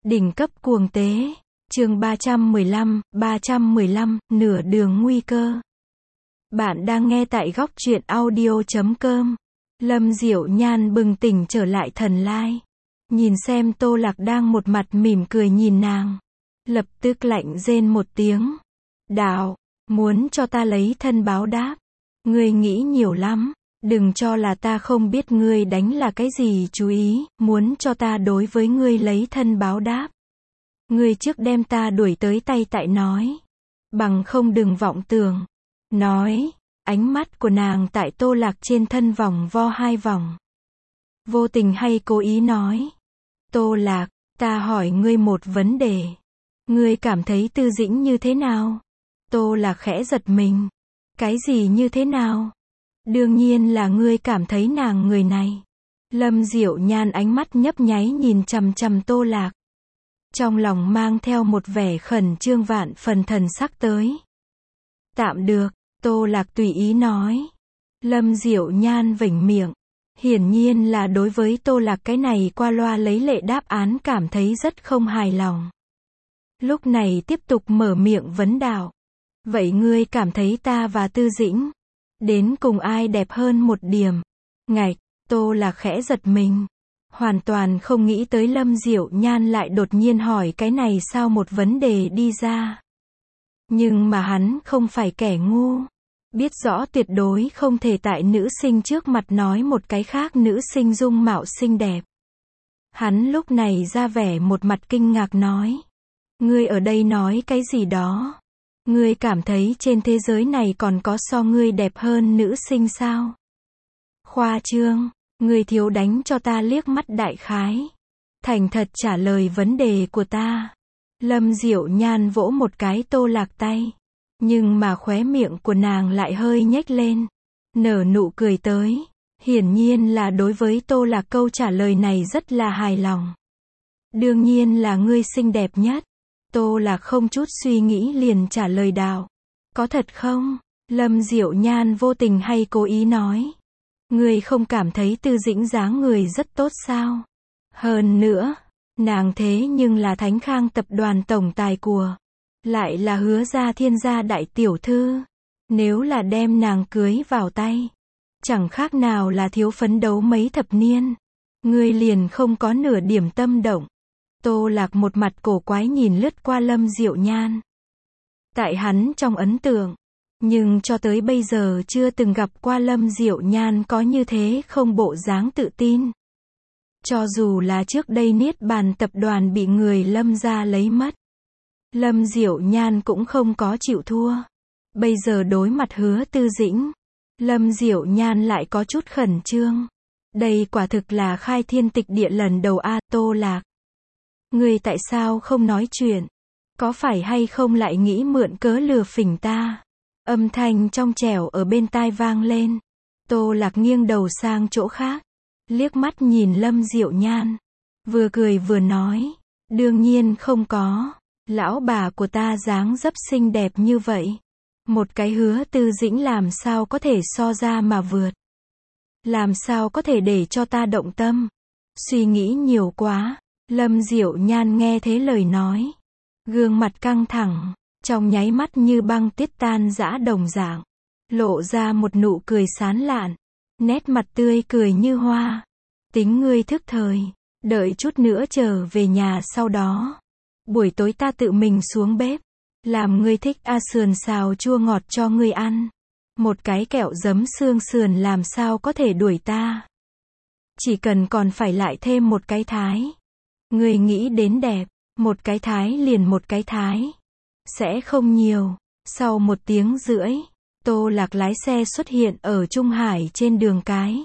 Đỉnh cấp cuồng tế. Chương 315, nửa đường nguy cơ. Bạn đang nghe tại góc truyện audio.com. Lâm Diệu Nhan bừng tỉnh trở lại thần lai. Nhìn xem Tô Lạc đang một mặt mỉm cười nhìn nàng. Lập tức lạnh rên một tiếng. Đạo, muốn cho ta lấy thân báo đáp. Ngươi nghĩ nhiều lắm. Đừng cho là ta không biết ngươi đánh là cái gì chú ý, muốn cho ta đối với ngươi lấy thân báo đáp. Ngươi trước đem ta đuổi tới tay tại nói. Bằng không đừng vọng tưởng. Nói, ánh mắt của nàng tại Tô Lạc trên thân vòng vo hai vòng. Vô tình hay cố ý nói. Tô Lạc, ta hỏi ngươi một vấn đề. Ngươi cảm thấy Tư Dĩnh như thế nào? Tô Lạc khẽ giật mình. Cái gì như thế nào? Đương nhiên là ngươi cảm thấy nàng người này. Lâm Diệu Nhan ánh mắt nhấp nháy nhìn chằm chằm Tô Lạc. Trong lòng mang theo một vẻ khẩn trương vạn phần thần sắc tới. Tạm được, Tô Lạc tùy ý nói. Lâm Diệu Nhan vểnh miệng. Hiển nhiên là đối với Tô Lạc cái này qua loa lấy lệ đáp án cảm thấy rất không hài lòng. Lúc này tiếp tục mở miệng vấn đạo. Vậy ngươi cảm thấy ta và Tư Dĩnh đến cùng ai đẹp hơn một điểm? Ngạch, Tô Lạc khẽ giật mình. Hoàn toàn không nghĩ tới Lâm Diệu Nhan lại đột nhiên hỏi cái này sao một vấn đề đi ra. Nhưng mà hắn không phải kẻ ngu. Biết rõ tuyệt đối không thể tại nữ sinh trước mặt nói một cái khác nữ sinh dung mạo xinh đẹp. Hắn lúc này ra vẻ một mặt kinh ngạc nói. Ngươi ở đây nói cái gì đó? Ngươi cảm thấy trên thế giới này còn có so ngươi đẹp hơn nữ sinh sao? Khoa trương, ngươi thiếu đánh cho ta liếc mắt đại khái. Thành thật trả lời vấn đề của ta. Lâm Diệu Nhan vỗ một cái Tô Lạc tay. Nhưng mà khóe miệng của nàng lại hơi nhếch lên. Nở nụ cười tới. Hiển nhiên là đối với Tô Lạc câu trả lời này rất là hài lòng. Đương nhiên là ngươi xinh đẹp nhất. Tô Lạc không chút suy nghĩ liền trả lời đạo. Có thật không? Lâm Diệu Nhan vô tình hay cố ý nói. Ngươi không cảm thấy Tư Dĩnh dáng người rất tốt sao? Hơn nữa, nàng thế nhưng là Thánh Khang tập đoàn tổng tài của. Lại là Hứa Gia Thiên gia đại tiểu thư. Nếu là đem nàng cưới vào tay, chẳng khác nào là thiếu phấn đấu mấy thập niên. Ngươi liền không có nửa điểm tâm động. Tô Lạc một mặt cổ quái nhìn lướt qua Lâm Diệu Nhan. Tại hắn trong ấn tượng, nhưng cho tới bây giờ chưa từng gặp qua Lâm Diệu Nhan có như thế không bộ dáng tự tin. Cho dù là trước đây Niết Bàn tập đoàn bị người Lâm gia lấy mất, Lâm Diệu Nhan cũng không có chịu thua. Bây giờ đối mặt Hứa Tư Dĩnh, Lâm Diệu Nhan lại có chút khẩn trương. Đây quả thực là khai thiên tịch địa lần đầu a. Tô Lạc, ngươi tại sao không nói chuyện? Có phải hay không lại nghĩ mượn cớ lừa phỉnh ta? Âm thanh trong trẻo ở bên tai vang lên. Tô Lạc nghiêng đầu sang chỗ khác, liếc mắt nhìn Lâm Diệu Nhan, vừa cười vừa nói, đương nhiên không có. Lão bà của ta dáng dấp xinh đẹp như vậy, một cái Hứa Tư Dĩnh làm sao có thể so ra mà vượt? Làm sao có thể để cho ta động tâm? Suy nghĩ nhiều quá. Lâm Diệu Nhan nghe thế lời nói, gương mặt căng thẳng, trong nháy mắt như băng tuyết tan rã đồng dạng, lộ ra một nụ cười sán lạn, nét mặt tươi cười như hoa. Tính ngươi thức thời, đợi chút nữa trở về nhà sau đó, buổi tối ta tự mình xuống bếp, làm ngươi thích sườn xào chua ngọt cho ngươi ăn. Một cái kẹo giấm xương sườn làm sao có thể đuổi ta? Chỉ cần còn phải lại thêm một cái thái. Ngươi nghĩ đến đẹp, một cái thái liền một cái thái. Sẽ không nhiều. Sau 1 tiếng rưỡi, Tô Lạc lái xe xuất hiện ở Trung Hải trên đường cái.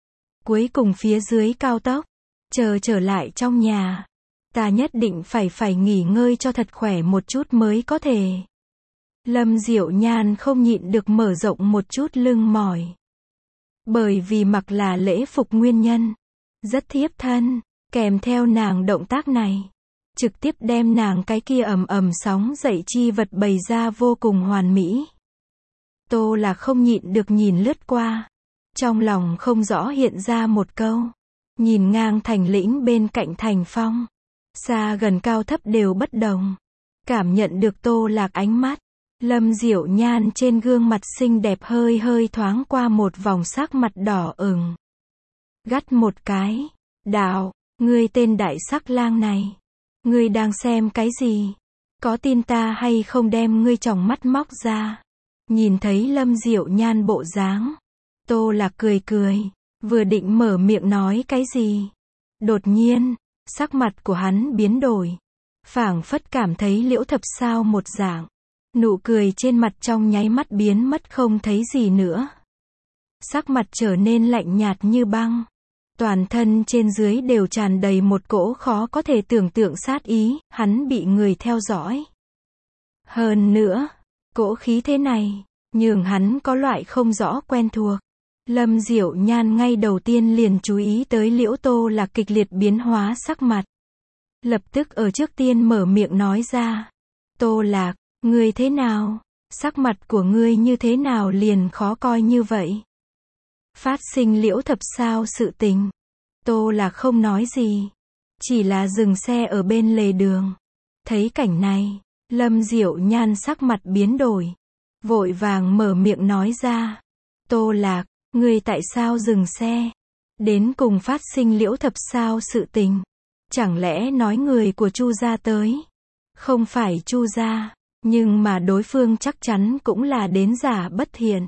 Cuối cùng phía dưới cao tốc, chờ trở lại trong nhà. Ta nhất định phải nghỉ ngơi cho thật khỏe một chút mới có thể. Lâm Diệu Nhan không nhịn được mở rộng một chút lưng mỏi. Bởi vì mặc là lễ phục nguyên nhân, rất thiếp thân. Kèm theo nàng động tác này, trực tiếp đem nàng cái kia ầm ầm sóng dậy chi vật bày ra vô cùng hoàn mỹ. Tô Lạc không nhịn được nhìn lướt qua. Trong lòng không rõ hiện ra một câu. Nhìn ngang Thành Lĩnh bên cạnh Thành Phong. Xa gần cao thấp đều bất đồng. Cảm nhận được Tô Lạc ánh mắt, Lâm Diệu Nhan trên gương mặt xinh đẹp hơi hơi thoáng qua một vòng sắc mặt đỏ ửng. Gắt một cái, đạo, ngươi tên đại sắc lang này, ngươi đang xem cái gì? Có tin ta hay không đem ngươi tròng mắt móc ra? Nhìn thấy Lâm Diệu Nhan bộ dáng, Tô Lạc cười cười, vừa định mở miệng nói cái gì. Đột nhiên, sắc mặt của hắn biến đổi, phảng phất cảm thấy Liễu Thập sao một dạng. Nụ cười trên mặt trong nháy mắt biến mất không thấy gì nữa. Sắc mặt trở nên lạnh nhạt như băng. Toàn thân trên dưới đều tràn đầy một cỗ khó có thể tưởng tượng sát ý, hắn bị người theo dõi. Hơn nữa, cỗ khí thế này, nhường hắn có loại không rõ quen thuộc. Lâm Diệu Nhan ngay đầu tiên liền chú ý tới Liễu Tô Lạc kịch liệt biến hóa sắc mặt. Lập tức ở trước tiên mở miệng nói ra. Tô Lạc, ngươi thế nào? Sắc mặt của ngươi như thế nào liền khó coi như vậy? Phát sinh Liễu Thập sao sự tình. Tô Lạc không nói gì, chỉ là dừng xe ở bên lề đường. Thấy cảnh này, Lâm Diệu Nhan sắc mặt biến đổi, vội vàng mở miệng nói ra. Tô Lạc, ngươi tại sao dừng xe? Đến cùng phát sinh Liễu Thập sao sự tình? Chẳng lẽ nói người của Chu gia tới? Không phải Chu gia, nhưng mà đối phương chắc chắn cũng là đến giả bất thiện.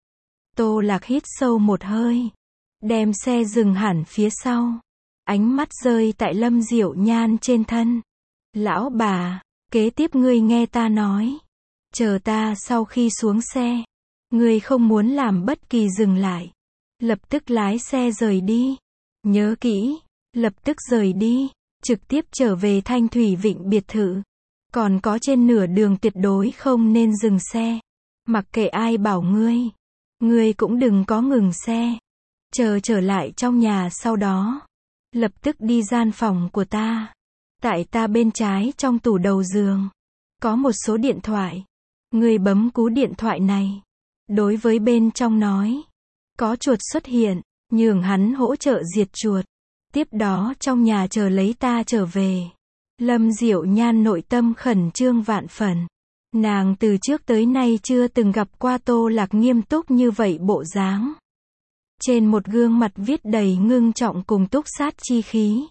Tô Lạc hít sâu một hơi, đem xe dừng hẳn phía sau, ánh mắt rơi tại Lâm Diệu Nhan trên thân. Lão bà, kế tiếp ngươi nghe ta nói, chờ ta sau khi xuống xe, ngươi không muốn làm bất kỳ dừng lại, lập tức lái xe rời đi. Nhớ kỹ, lập tức rời đi, trực tiếp trở về Thanh Thủy Vịnh biệt thự. Còn có trên nửa đường tuyệt đối không nên dừng xe. Mặc kệ ai bảo ngươi cũng đừng có ngừng xe. Chờ trở lại trong nhà sau đó, lập tức đi gian phòng của ta. Tại ta bên trái trong tủ đầu giường, có một số điện thoại. Ngươi bấm cú điện thoại này. Đối với bên trong nói, có chuột xuất hiện, nhường hắn hỗ trợ diệt chuột. Tiếp đó trong nhà chờ lấy ta trở về. Lâm Diệu Nhan nội tâm khẩn trương vạn phần. Nàng từ trước tới nay chưa từng gặp qua Tô Lạc nghiêm túc như vậy bộ dáng. Trên một gương mặt viết đầy ngưng trọng cùng túc sát chi khí.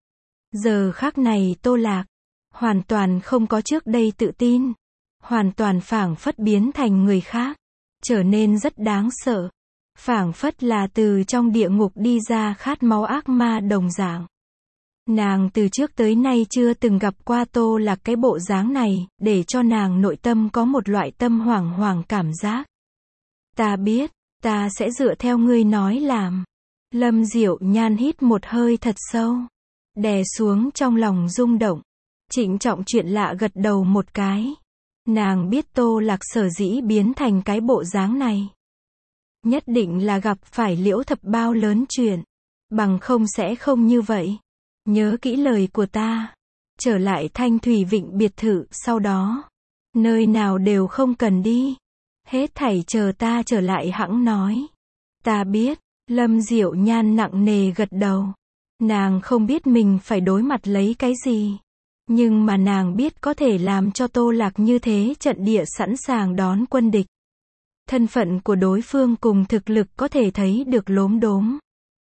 Giờ khắc này Tô Lạc, hoàn toàn không có trước đây tự tin. Hoàn toàn phảng phất biến thành người khác. Trở nên rất đáng sợ. Phảng phất là từ trong địa ngục đi ra khát máu ác ma đồng dạng. Nàng từ trước tới nay chưa từng gặp qua Tô Lạc cái bộ dáng này, để cho nàng nội tâm có một loại tâm hoảng hoảng cảm giác. Ta biết, ta sẽ dựa theo ngươi nói làm. Lâm Diệu Nhan hít một hơi thật sâu, đè xuống trong lòng rung động, trịnh trọng chuyện lạ gật đầu một cái. Nàng biết Tô Lạc sở dĩ biến thành cái bộ dáng này, nhất định là gặp phải Liễu Thập bao lớn chuyện, bằng không sẽ không như vậy. Nhớ kỹ lời của ta, trở lại Thanh Thủy Vịnh biệt thự sau đó, nơi nào đều không cần đi, hết thảy chờ ta trở lại hẵng nói. Ta biết. Lâm Diệu Nhan nặng nề gật đầu. Nàng không biết mình phải đối mặt lấy cái gì, nhưng mà nàng biết có thể làm cho Tô Lạc như thế trận địa sẵn sàng đón quân địch. Thân phận của đối phương cùng thực lực có thể thấy được lốm đốm.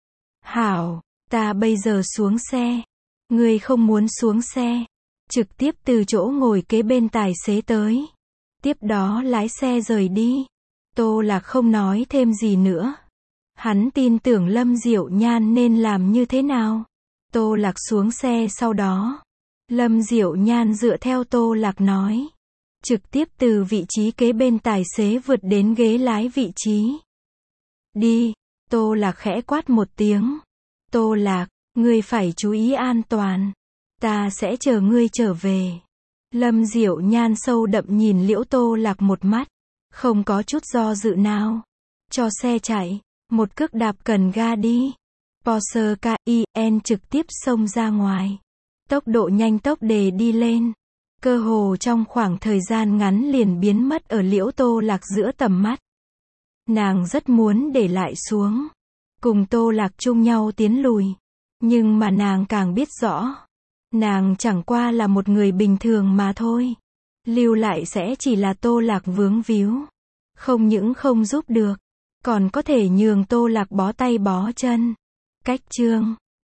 Hảo, ta bây giờ xuống xe. Ngươi không muốn xuống xe, trực tiếp từ chỗ ngồi kế bên tài xế tới. Tiếp đó lái xe rời đi. Tô Lạc không nói thêm gì nữa. Hắn tin tưởng Lâm Diệu Nhan nên làm như thế nào. Tô Lạc xuống xe sau đó, Lâm Diệu Nhan dựa theo Tô Lạc nói, trực tiếp từ vị trí kế bên tài xế vượt đến ghế lái vị trí. Đi. Tô Lạc khẽ quát một tiếng. Tô Lạc, ngươi phải chú ý an toàn. Ta sẽ chờ ngươi trở về. Lâm Diệu Nhan sâu đậm nhìn Liễu Tô Lạc một mắt, không có chút do dự nào. Cho xe chạy, một cước đạp cần ga đi. Porsche Cayenne trực tiếp xông ra ngoài. Tốc độ nhanh tốc đề đi lên. Cơ hồ trong khoảng thời gian ngắn liền biến mất ở Liễu Tô Lạc giữa tầm mắt. Nàng rất muốn để lại xuống, cùng Tô Lạc chung nhau tiến lùi. Nhưng mà nàng càng biết rõ, Nàng chẳng qua là một người bình thường mà thôi. Lưu lại sẽ chỉ là Tô Lạc vướng víu. Không những không giúp được, còn có thể nhường Tô Lạc bó tay bó chân. Cách chương